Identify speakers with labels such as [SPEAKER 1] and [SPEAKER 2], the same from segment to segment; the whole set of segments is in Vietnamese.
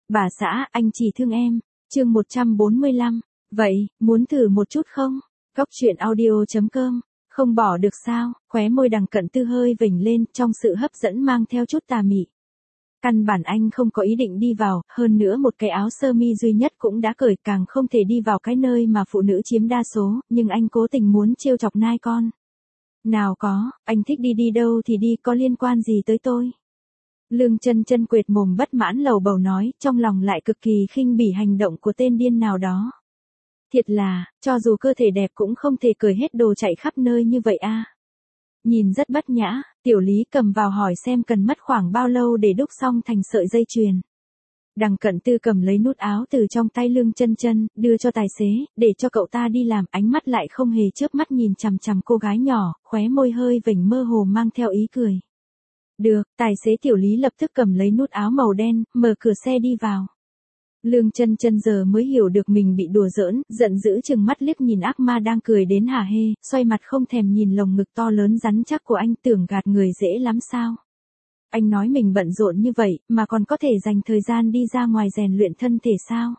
[SPEAKER 1] Bà xã, anh chỉ thương em. Chương 145. Vậy, muốn thử một chút không? Góc truyện audio.com. Không bỏ được sao? Khóe môi Đằng Cận Tư hơi vểnh lên, trong sự hấp dẫn mang theo chút tà mị. Căn bản anh không có ý định đi vào, hơn nữa một cái áo sơ mi duy nhất cũng đã cởi, càng không thể đi vào cái nơi mà phụ nữ chiếm đa số, nhưng anh cố tình muốn trêu chọc nai con. Nào có, anh thích đi đi đâu thì đi, có liên quan gì tới tôi? Lương Chân Chân quệt mồm bất mãn lầu bầu nói, trong lòng lại cực kỳ khinh bỉ hành động của tên điên nào đó. Thiệt là, cho dù cơ thể đẹp cũng không thể cởi hết đồ chạy khắp nơi như vậy a. Nhìn rất bất nhã, Tiểu Lý cầm vào hỏi xem cần mất khoảng bao lâu để đúc xong thành sợi dây chuyền. Đằng Cận Tư cầm lấy nút áo từ trong tay Lương Chân Chân, đưa cho tài xế, để cho cậu ta đi làm, ánh mắt lại không hề chớp mắt nhìn chằm chằm cô gái nhỏ, khóe môi hơi vểnh mơ hồ mang theo ý cười. Được, tài xế Tiểu Lý lập tức cầm lấy nút áo màu đen, mở cửa xe đi vào. Lương Chân Chân giờ mới hiểu được mình bị đùa giỡn, giận dữ chừng mắt liếc nhìn ác ma đang cười đến hả hê, xoay mặt không thèm nhìn lồng ngực to lớn rắn chắc của anh, tưởng gạt người dễ lắm sao? Anh nói mình bận rộn như vậy, mà còn có thể dành thời gian đi ra ngoài rèn luyện thân thể sao?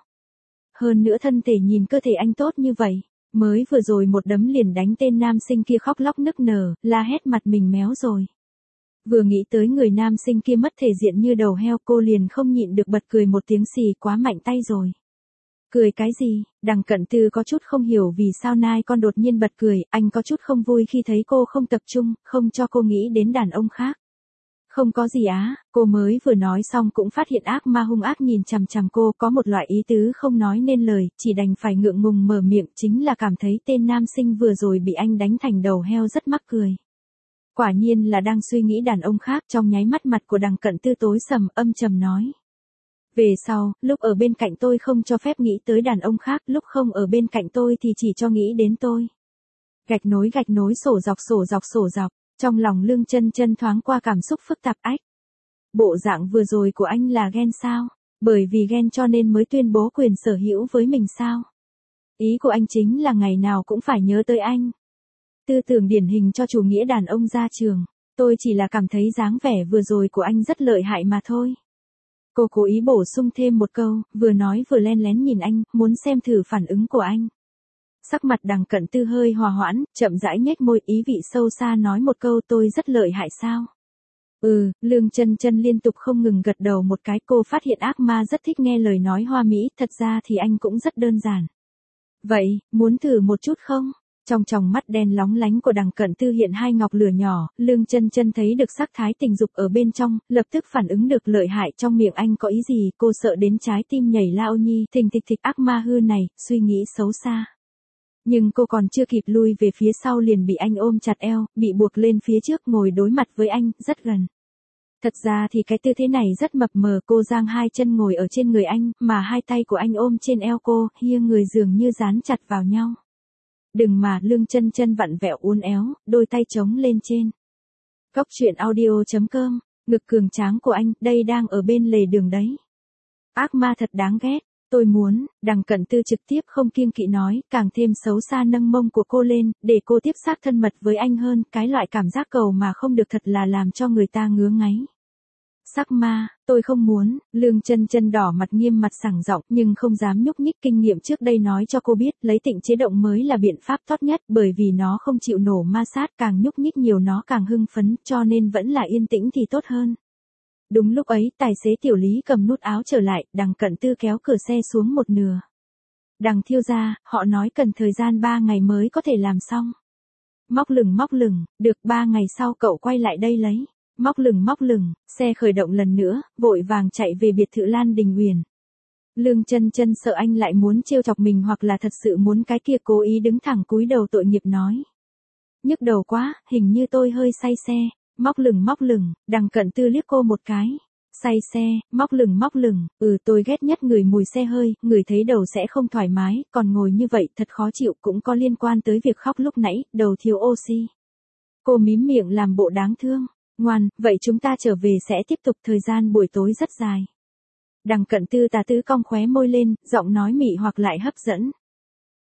[SPEAKER 1] Hơn nữa thân thể nhìn cơ thể anh tốt như vậy, mới vừa rồi một đấm liền đánh tên nam sinh kia khóc lóc nức nở, la hét mặt mình méo rồi. Vừa nghĩ tới người nam sinh kia mất thể diện như đầu heo, cô liền không nhịn được bật cười một tiếng, xì quá mạnh tay rồi. Cười cái gì? Đằng Cận Tư có chút không hiểu vì sao nai con đột nhiên bật cười, anh có chút không vui khi thấy cô không tập trung, không cho cô nghĩ đến đàn ông khác. Không có gì á, cô mới vừa nói xong cũng phát hiện ác ma hung ác nhìn chằm chằm cô, có một loại ý tứ không nói nên lời, chỉ đành phải ngượng ngùng mở miệng, chính là cảm thấy tên nam sinh vừa rồi bị anh đánh thành đầu heo rất mắc cười. Quả nhiên là đang suy nghĩ đàn ông khác, trong nháy mắt mặt của Đằng Cận Tư tối sầm, âm trầm nói. Về sau, lúc ở bên cạnh tôi không cho phép nghĩ tới đàn ông khác, lúc không ở bên cạnh tôi thì chỉ cho nghĩ đến tôi. Gạch nối sổ dọc, trong lòng Lương Chân Chân thoáng qua cảm xúc phức tạp. Ách. Bộ dạng vừa rồi của anh là ghen sao? Bởi vì ghen cho nên mới tuyên bố quyền sở hữu với mình sao? Ý của anh chính là ngày nào cũng phải nhớ tới anh. Tư tưởng điển hình cho chủ nghĩa đàn ông ra trường, tôi chỉ là cảm thấy dáng vẻ vừa rồi của anh rất lợi hại mà thôi. Cô cố ý bổ sung thêm một câu, vừa nói vừa len lén nhìn anh, muốn xem thử phản ứng của anh. Sắc mặt Đằng Cận Tư hơi hòa hoãn, chậm rãi nhếch môi, ý vị sâu xa nói một câu, tôi rất lợi hại sao? Lương Chân Chân liên tục không ngừng gật đầu một cái, cô phát hiện ác ma rất thích nghe lời nói hoa mỹ, thật ra thì anh cũng rất đơn giản. Vậy, muốn thử một chút không? Trong tròng mắt đen lóng lánh của Đằng Cận Tư hiện hai ngọc lửa nhỏ, Lương Chân Chân thấy được sắc thái tình dục ở bên trong, lập tức phản ứng được lợi hại trong miệng anh có ý gì, cô sợ đến trái tim nhảy lao nhi, thình thịch ác ma hư này, suy nghĩ xấu xa. Nhưng cô còn chưa kịp lui về phía sau liền bị anh ôm chặt eo, bị buộc lên phía trước ngồi đối mặt với anh, rất gần. Thật ra thì cái tư thế này rất mập mờ, cô giang hai chân ngồi ở trên người anh, mà hai tay của anh ôm trên eo cô, hiêng người dường như dán chặt vào nhau. Đừng mà, Lương Chân Chân vặn vẹo uốn éo, đôi tay trống lên trên. Góc truyện audio.com, ngực cường tráng của anh, đây đang ở bên lề đường đấy. Ác ma thật đáng ghét, tôi muốn, Đằng Cận Tư trực tiếp không kiêng kỵ nói, càng thêm xấu xa nâng mông của cô lên, để cô tiếp xác thân mật với anh hơn, cái loại cảm giác cầu mà không được thật là làm cho người ta ngứa ngáy. Sắc ma, tôi không muốn, Lương Chân Chân đỏ mặt nghiêm mặt sảng giọng, nhưng không dám nhúc nhích, kinh nghiệm trước đây nói cho cô biết, lấy tịnh chế động mới là biện pháp tốt nhất, bởi vì nó không chịu nổ ma sát, càng nhúc nhích nhiều nó càng hưng phấn, cho nên vẫn là yên tĩnh thì tốt hơn. Đúng lúc ấy, tài xế Tiểu Lý cầm nút áo trở lại, Đằng Cận Tư kéo cửa xe xuống một nửa. Đằng thiếu gia, họ nói cần thời gian 3 ngày mới có thể làm xong. Móc lửng, được 3 ngày sau cậu quay lại đây lấy. Móc lửng, xe khởi động lần nữa, vội vàng chạy về biệt thự Lan Đình Uyển. Lương Chân Chân sợ anh lại muốn trêu chọc mình hoặc là thật sự muốn cái kia, cố ý đứng thẳng cúi đầu tội nghiệp nói. Nhức đầu quá, hình như tôi hơi say xe. Móc lửng, Đằng Cận Tư liếc cô một cái. Say xe, móc lửng, tôi ghét nhất người mùi xe hơi, người thấy đầu sẽ không thoải mái, còn ngồi như vậy thật khó chịu, cũng có liên quan tới việc khóc lúc nãy, đầu thiếu oxy. Cô mím miệng làm bộ đáng thương. Ngoan, vậy chúng ta trở về sẽ tiếp tục, thời gian buổi tối rất dài. Đằng Cận Tư tà tứ cong khóe môi lên, giọng nói mị hoặc lại hấp dẫn.